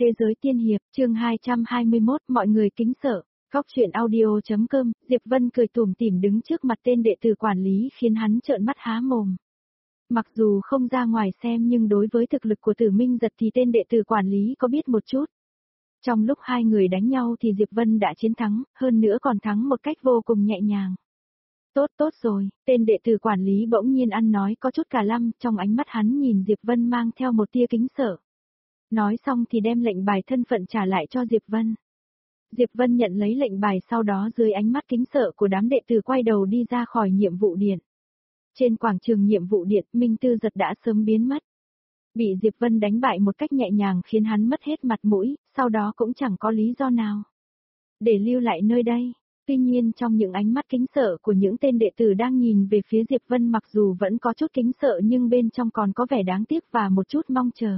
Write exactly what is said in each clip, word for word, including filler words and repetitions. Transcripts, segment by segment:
Thế giới tiên hiệp, chương hai trăm hai mươi mốt, mọi người kính sợ. Góc truyện audio.com, Diệp Vân cười tủm tỉm đứng trước mặt tên đệ tử quản lý khiến hắn trợn mắt há mồm. Mặc dù không ra ngoài xem nhưng đối với thực lực của Tử Minh Giật thì tên đệ tử quản lý có biết một chút. Trong lúc hai người đánh nhau thì Diệp Vân đã chiến thắng, hơn nữa còn thắng một cách vô cùng nhẹ nhàng. Tốt tốt rồi, tên đệ tử quản lý bỗng nhiên ăn nói có chút cả lăm, trong ánh mắt hắn nhìn Diệp Vân mang theo một tia kính sợ. Nói xong thì đem lệnh bài thân phận trả lại cho Diệp Vân. Diệp Vân nhận lấy lệnh bài sau đó dưới ánh mắt kính sợ của đám đệ tử quay đầu đi ra khỏi nhiệm vụ điện. Trên quảng trường nhiệm vụ điện, Minh Tư Giật đã sớm biến mất. Bị Diệp Vân đánh bại một cách nhẹ nhàng khiến hắn mất hết mặt mũi, sau đó cũng chẳng có lý do nào để lưu lại nơi đây. Tuy nhiên trong những ánh mắt kính sợ của những tên đệ tử đang nhìn về phía Diệp Vân mặc dù vẫn có chút kính sợ nhưng bên trong còn có vẻ đáng tiếc và một chút mong chờ.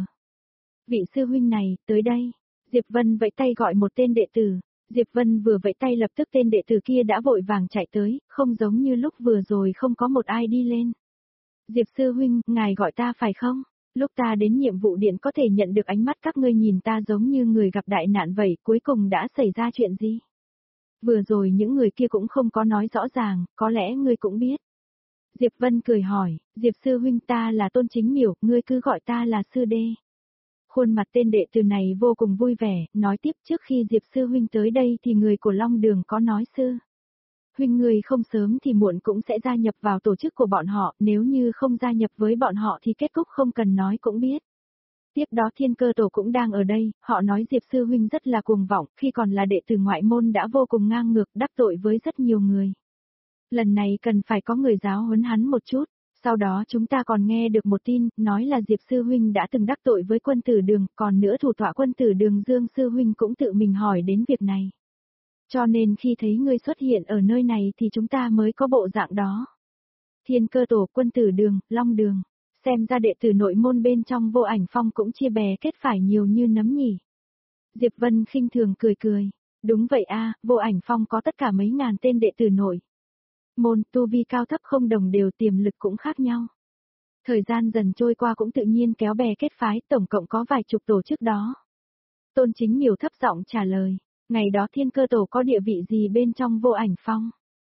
Vị sư huynh này, tới đây. Diệp Vân vẫy tay gọi một tên đệ tử. Diệp Vân vừa vẫy tay lập tức tên đệ tử kia đã vội vàng chạy tới, không giống như lúc vừa rồi không có một ai đi lên. Diệp sư huynh, ngài gọi ta phải không? Lúc ta đến nhiệm vụ điện có thể nhận được ánh mắt các ngươi nhìn ta giống như người gặp đại nạn vậy, cuối cùng đã xảy ra chuyện gì? Vừa rồi những người kia cũng không có nói rõ ràng, có lẽ ngươi cũng biết. Diệp Vân cười hỏi, Diệp sư huynh ta là Tôn Chính Miểu, ngươi cứ gọi ta là sư đê. Khuôn mặt tên đệ tử này vô cùng vui vẻ, nói tiếp trước khi Diệp sư huynh tới đây thì người của Long Đường có nói sư huynh người không sớm thì muộn cũng sẽ gia nhập vào tổ chức của bọn họ, nếu như không gia nhập với bọn họ thì kết cục không cần nói cũng biết. Tiếp đó Thiên Cơ Tổ cũng đang ở đây, họ nói Diệp sư huynh rất là cuồng vọng, khi còn là đệ tử ngoại môn đã vô cùng ngang ngược đắc tội với rất nhiều người. Lần này cần phải có người giáo huấn hắn một chút. Sau đó chúng ta còn nghe được một tin, nói là Diệp sư huynh đã từng đắc tội với quân tử đường, còn nữa thủ tọa quân tử đường Dương sư huynh cũng tự mình hỏi đến việc này. Cho nên khi thấy ngươi xuất hiện ở nơi này thì chúng ta mới có bộ dạng đó. Thiên Cơ Tổ, quân tử đường, Long Đường, xem ra đệ tử nội môn bên trong Vô Ảnh Phong cũng chia bè kết phải nhiều như nấm nhỉ. Diệp Vân khinh thường cười cười, đúng vậy a, Vô Ảnh Phong có tất cả mấy ngàn tên đệ tử nội môn, tu vi cao thấp không đồng đều, tiềm lực cũng khác nhau. Thời gian dần trôi qua cũng tự nhiên kéo bè kết phái, tổng cộng có vài chục tổ chức đó. Tôn Chính Miểu thấp giọng trả lời, ngày đó Thiên Cơ Tổ có địa vị gì bên trong Vô Ảnh Phong?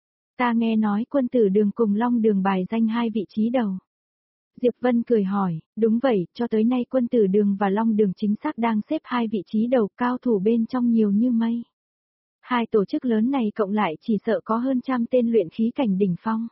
Ta nghe nói quân tử đường cùng Long Đường bài danh hai vị trí đầu. Diệp Vân cười hỏi, đúng vậy, cho tới nay quân tử đường và Long Đường chính xác đang xếp hai vị trí đầu, cao thủ bên trong nhiều như mây. Hai tổ chức lớn này cộng lại chỉ sợ có hơn trăm tên luyện khí cảnh đỉnh phong.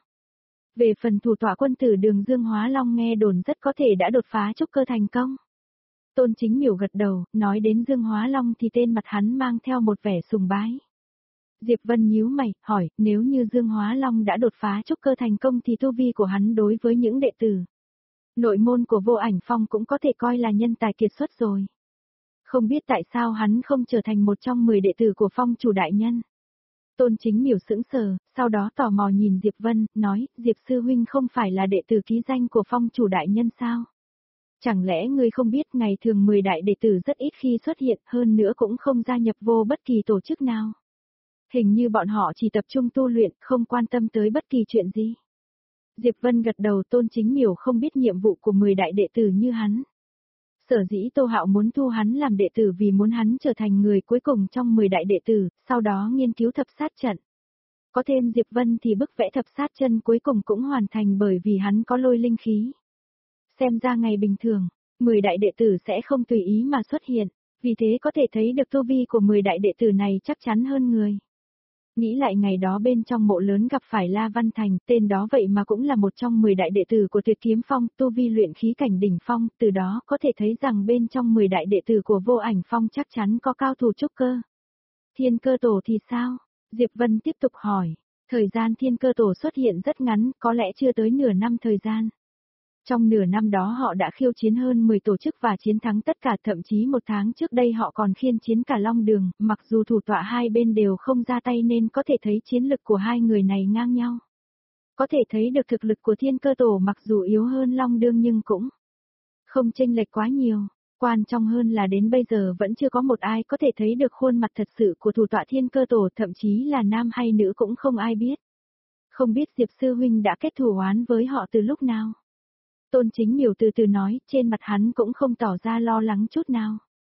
Về phần thủ tọa quân tử đường Dương Hóa Long nghe đồn rất có thể đã đột phá trúc cơ thành công. Tôn Chính Miểu gật đầu, nói đến Dương Hóa Long thì tên mặt hắn mang theo một vẻ sùng bái. Diệp Vân nhíu mày, hỏi, nếu như Dương Hóa Long đã đột phá trúc cơ thành công thì tu vi của hắn đối với những đệ tử nội môn của Vô Ảnh Phong cũng có thể coi là nhân tài kiệt xuất rồi. Không biết tại sao hắn không trở thành một trong mười đệ tử của Phong chủ đại nhân. Tôn Chính Miểu sững sờ, sau đó tò mò nhìn Diệp Vân, nói, Diệp sư huynh không phải là đệ tử ký danh của Phong chủ đại nhân sao? Chẳng lẽ ngươi không biết ngày thường mười đại đệ tử rất ít khi xuất hiện, hơn nữa cũng không gia nhập vô bất kỳ tổ chức nào. Hình như bọn họ chỉ tập trung tu luyện, không quan tâm tới bất kỳ chuyện gì. Diệp Vân gật đầu, Tôn Chính Miểu không biết nhiệm vụ của mười đại đệ tử như hắn. Sở dĩ Tô Hạo muốn thu hắn làm đệ tử vì muốn hắn trở thành người cuối cùng trong mười đại đệ tử, sau đó nghiên cứu thập sát trận. Có thêm Diệp Vân thì bức vẽ thập sát chân cuối cùng cũng hoàn thành bởi vì hắn có lôi linh khí. Xem ra ngày bình thường, mười đại đệ tử sẽ không tùy ý mà xuất hiện, vì thế có thể thấy được tu vi của mười đại đệ tử này chắc chắn hơn người. Nghĩ lại ngày đó bên trong mộ lớn gặp phải La Văn Thành, tên đó vậy mà cũng là một trong mười đại đệ tử của Tuyệt Kiếm Phong, tu vi luyện khí cảnh đỉnh phong, từ đó có thể thấy rằng bên trong mười đại đệ tử của Vô Ảnh Phong chắc chắn có cao thủ trúc cơ. Thiên Cơ Tổ thì sao? Diệp Vân tiếp tục hỏi, thời gian Thiên Cơ Tổ xuất hiện rất ngắn, có lẽ chưa tới nửa năm thời gian. Trong nửa năm đó họ đã khiêu chiến hơn mười tổ chức và chiến thắng tất cả, thậm chí một tháng trước đây họ còn khiên chiến cả Long Đường, mặc dù thủ tọa hai bên đều không ra tay nên có thể thấy chiến lực của hai người này ngang nhau. Có thể thấy được thực lực của Thiên Cơ Tổ mặc dù yếu hơn Long Đường nhưng cũng không chênh lệch quá nhiều. Quan trọng hơn là đến bây giờ vẫn chưa có một ai có thể thấy được khuôn mặt thật sự của thủ tọa Thiên Cơ Tổ, thậm chí là nam hay nữ cũng không ai biết. Không biết Diệp sư huynh đã kết thù oán với họ từ lúc nào? Tôn Chính Miểu từ từ nói, trên mặt hắn cũng không tỏ ra lo lắng chút nào.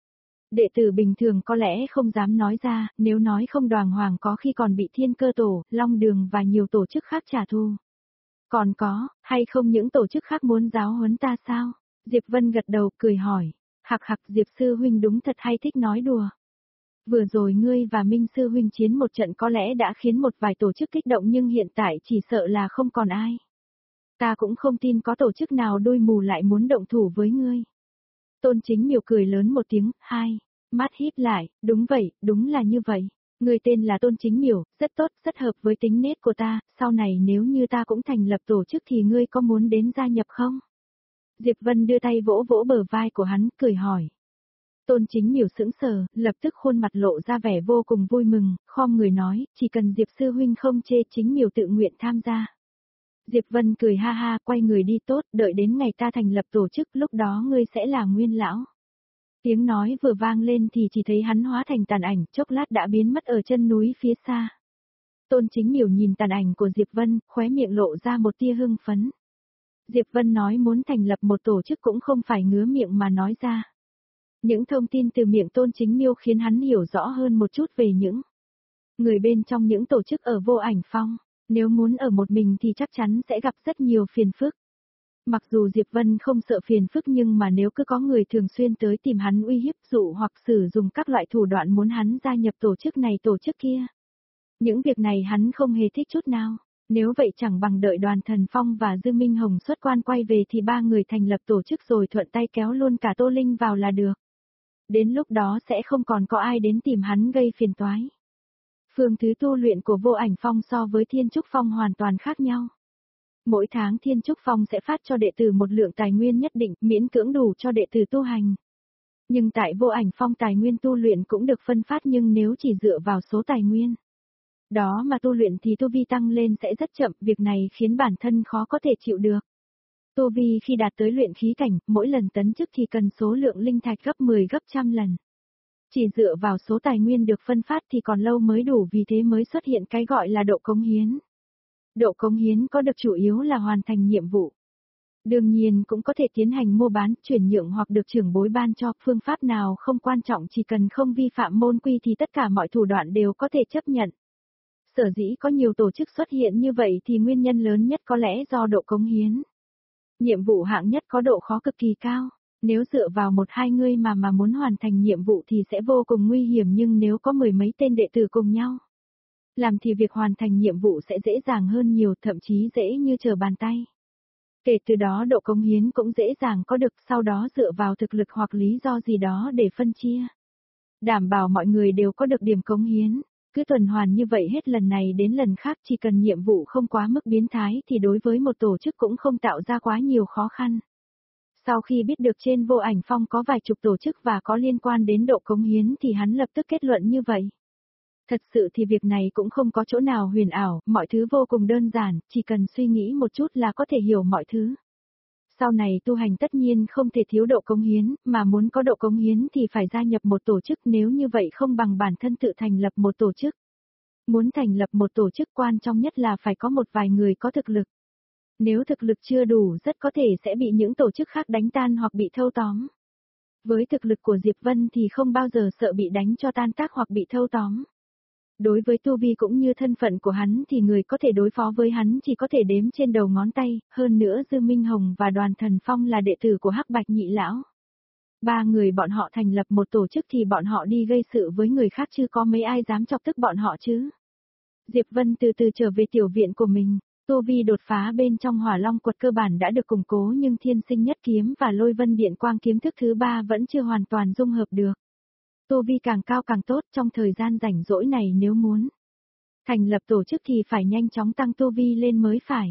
Đệ tử bình thường có lẽ không dám nói ra, nếu nói không Đoàn Hoàng có khi còn bị Thiên Cơ Tổ, Long Đường và nhiều tổ chức khác trả thù. Còn có, hay không những tổ chức khác muốn giáo huấn ta sao? Diệp Vân gật đầu cười hỏi. Hạc hạc Diệp Sư Huynh đúng thật hay thích nói đùa. Vừa rồi ngươi và Minh Sư Huynh chiến một trận có lẽ đã khiến một vài tổ chức kích động nhưng hiện tại chỉ sợ là không còn ai. Ta cũng không tin có tổ chức nào đôi mù lại muốn động thủ với ngươi. Tôn Chính Miểu cười lớn một tiếng, hai, mắt híp lại, đúng vậy, đúng là như vậy. Người tên là Tôn Chính Miểu, rất tốt, rất hợp với tính nết của ta, sau này nếu như ta cũng thành lập tổ chức thì ngươi có muốn đến gia nhập không? Diệp Vân đưa tay vỗ vỗ bờ vai của hắn, cười hỏi. Tôn Chính Miểu sững sờ, lập tức khuôn mặt lộ ra vẻ vô cùng vui mừng, khom người nói, chỉ cần Diệp Sư Huynh không chê Chính Miểu tự nguyện tham gia. Diệp Vân cười ha ha, quay người đi tốt, đợi đến ngày ta thành lập tổ chức, lúc đó ngươi sẽ là nguyên lão. Tiếng nói vừa vang lên thì chỉ thấy hắn hóa thành tàn ảnh, chốc lát đã biến mất ở chân núi phía xa. Tôn Chính Miểu nhìn tàn ảnh của Diệp Vân, khóe miệng lộ ra một tia hưng phấn. Diệp Vân nói muốn thành lập một tổ chức cũng không phải ngứa miệng mà nói ra. Những thông tin từ miệng Tôn Chính Miêu khiến hắn hiểu rõ hơn một chút về những người bên trong những tổ chức ở Vô Ảnh Phong. Nếu muốn ở một mình thì chắc chắn sẽ gặp rất nhiều phiền phức. Mặc dù Diệp Vân không sợ phiền phức nhưng mà nếu cứ có người thường xuyên tới tìm hắn uy hiếp dụ hoặc sử dụng các loại thủ đoạn muốn hắn gia nhập tổ chức này tổ chức kia. Những việc này hắn không hề thích chút nào. Nếu vậy chẳng bằng đợi Đoàn Thần Phong và Dư Minh Hồng xuất quan quay về thì ba người thành lập tổ chức rồi thuận tay kéo luôn cả Tô Linh vào là được. Đến lúc đó sẽ không còn có ai đến tìm hắn gây phiền toái. Phương thứ tu luyện của Vô Ảnh Phong so với Thiên Trúc Phong hoàn toàn khác nhau. Mỗi tháng Thiên Trúc Phong sẽ phát cho đệ tử một lượng tài nguyên nhất định, miễn cưỡng đủ cho đệ tử tu hành. Nhưng tại Vô Ảnh Phong tài nguyên tu luyện cũng được phân phát nhưng nếu chỉ dựa vào số tài nguyên đó mà tu luyện thì tu vi tăng lên sẽ rất chậm, việc này khiến bản thân khó có thể chịu được. Tu vi khi đạt tới luyện khí cảnh, mỗi lần tấn chức thì cần số lượng linh thạch gấp mười gấp trăm lần. Chỉ dựa vào số tài nguyên được phân phát thì còn lâu mới đủ, vì thế mới xuất hiện cái gọi là độ cống hiến. Độ cống hiến có được chủ yếu là hoàn thành nhiệm vụ. Đương nhiên cũng có thể tiến hành mua bán, chuyển nhượng hoặc được trưởng bối ban cho, phương pháp nào không quan trọng, chỉ cần không vi phạm môn quy thì tất cả mọi thủ đoạn đều có thể chấp nhận. Sở dĩ có nhiều tổ chức xuất hiện như vậy thì nguyên nhân lớn nhất có lẽ do độ cống hiến. Nhiệm vụ hạng nhất có độ khó cực kỳ cao. Nếu dựa vào một hai người mà mà muốn hoàn thành nhiệm vụ thì sẽ vô cùng nguy hiểm, nhưng nếu có mười mấy tên đệ tử cùng nhau làm thì việc hoàn thành nhiệm vụ sẽ dễ dàng hơn nhiều, thậm chí dễ như trở bàn tay. Kể từ đó độ cống hiến cũng dễ dàng có được, sau đó dựa vào thực lực hoặc lý do gì đó để phân chia. Đảm bảo mọi người đều có được điểm cống hiến. Cứ tuần hoàn như vậy hết lần này đến lần khác, chỉ cần nhiệm vụ không quá mức biến thái thì đối với một tổ chức cũng không tạo ra quá nhiều khó khăn. Sau khi biết được trên Vô Ảnh Phong có vài chục tổ chức và có liên quan đến độ cống hiến thì hắn lập tức kết luận như vậy. Thật sự thì việc này cũng không có chỗ nào huyền ảo, mọi thứ vô cùng đơn giản, chỉ cần suy nghĩ một chút là có thể hiểu mọi thứ. Sau này tu hành tất nhiên không thể thiếu độ cống hiến, mà muốn có độ cống hiến thì phải gia nhập một tổ chức, nếu như vậy không bằng bản thân tự thành lập một tổ chức. Muốn thành lập một tổ chức quan trọng nhất là phải có một vài người có thực lực. Nếu thực lực chưa đủ rất có thể sẽ bị những tổ chức khác đánh tan hoặc bị thâu tóm. Với thực lực của Diệp Vân thì không bao giờ sợ bị đánh cho tan tác hoặc bị thâu tóm. Đối với tu vi cũng như thân phận của hắn thì người có thể đối phó với hắn chỉ có thể đếm trên đầu ngón tay, hơn nữa Dư Minh Hồng và Đoàn Thần Phong là đệ tử của Hắc Bạch Nhị Lão. Ba người bọn họ thành lập một tổ chức thì bọn họ đi gây sự với người khác chứ có mấy ai dám chọc tức bọn họ chứ. Diệp Vân từ từ trở về tiểu viện của mình, tu vi đột phá bên trong Hỏa Long Quật cơ bản đã được củng cố, nhưng Thiên Sinh Nhất Kiếm và Lôi Vân Điện Quang kiếm thức thứ ba vẫn chưa hoàn toàn dung hợp được. Tu vi càng cao càng tốt, trong thời gian rảnh rỗi này nếu muốn thành lập tổ chức thì phải nhanh chóng tăng tu vi lên mới phải.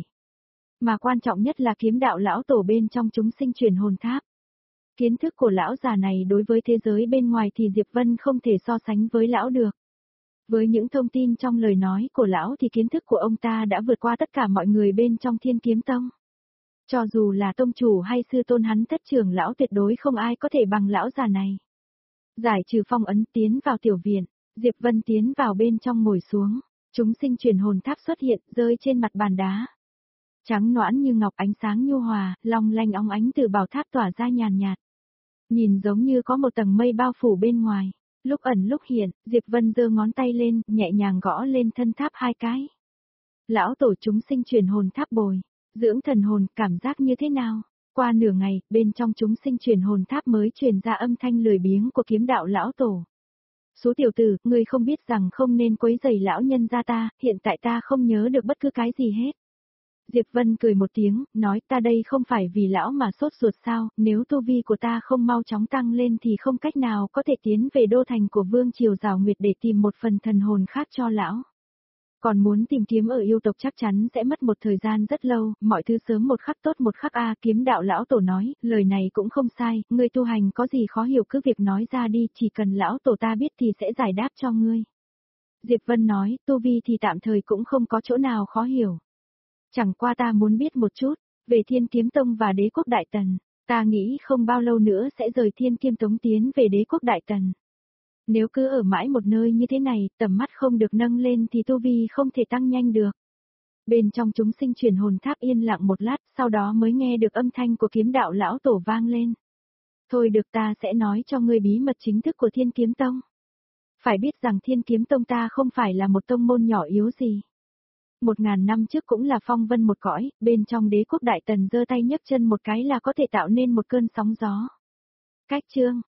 Mà quan trọng nhất là kiếm đạo lão tổ bên trong chúng sinh truyền hồn tháp. Kiến thức của lão già này đối với thế giới bên ngoài thì Diệp Vân không thể so sánh với lão được. Với những thông tin trong lời nói của lão thì kiến thức của ông ta đã vượt qua tất cả mọi người bên trong Thiên Kiếm Tông. Cho dù là tông chủ hay sư tôn hắn thất trưởng lão tuyệt đối không ai có thể bằng lão già này. Giải trừ phong ấn tiến vào tiểu viện, Diệp Vân tiến vào bên trong ngồi xuống, chúng sinh truyền hồn tháp xuất hiện rơi trên mặt bàn đá. Trắng nõn như ngọc, ánh sáng nhu hòa, long lanh óng ánh từ bảo tháp tỏa ra nhàn nhạt. Nhìn giống như có một tầng mây bao phủ bên ngoài. Lúc ẩn lúc hiện, Diệp Vân giơ ngón tay lên, nhẹ nhàng gõ lên thân tháp hai cái. Lão tổ chúng sinh truyền hồn tháp bồi, dưỡng thần hồn, cảm giác như thế nào? Qua nửa ngày, bên trong chúng sinh truyền hồn tháp mới truyền ra âm thanh lười biếng của kiếm đạo lão tổ. Số tiểu tử, ngươi không biết rằng không nên quấy rầy lão nhân gia ta, hiện tại ta không nhớ được bất cứ cái gì hết. Diệp Vân cười một tiếng, nói ta đây không phải vì lão mà sốt ruột sao, nếu tu vi của ta không mau chóng tăng lên thì không cách nào có thể tiến về đô thành của Vương Triều Giảo Nguyệt để tìm một phần thần hồn khác cho lão. Còn muốn tìm kiếm ở yêu tộc chắc chắn sẽ mất một thời gian rất lâu, mọi thứ sớm một khắc tốt một khắc a. Kiếm đạo lão tổ nói, lời này cũng không sai, ngươi tu hành có gì khó hiểu cứ việc nói ra đi, chỉ cần lão tổ ta biết thì sẽ giải đáp cho ngươi. Diệp Vân nói, tu vi thì tạm thời cũng không có chỗ nào khó hiểu. Chẳng qua ta muốn biết một chút, về Thiên Kiếm Tông và Đế Quốc Đại Tần, ta nghĩ không bao lâu nữa sẽ rời Thiên Kiếm Tông tiến về Đế Quốc Đại Tần. Nếu cứ ở mãi một nơi như thế này, tầm mắt không được nâng lên thì tu vi không thể tăng nhanh được. Bên trong chúng sinh truyền hồn tháp yên lặng một lát, sau đó mới nghe được âm thanh của kiếm đạo lão tổ vang lên. Thôi được, ta sẽ nói cho ngươi bí mật chính thức của Thiên Kiếm Tông. Phải biết rằng Thiên Kiếm Tông ta không phải là một tông môn nhỏ yếu gì. Một ngàn năm trước cũng là phong vân một cõi, bên trong Đế Quốc Đại Tần giơ tay nhấc chân một cái là có thể tạo nên một cơn sóng gió. Cách chương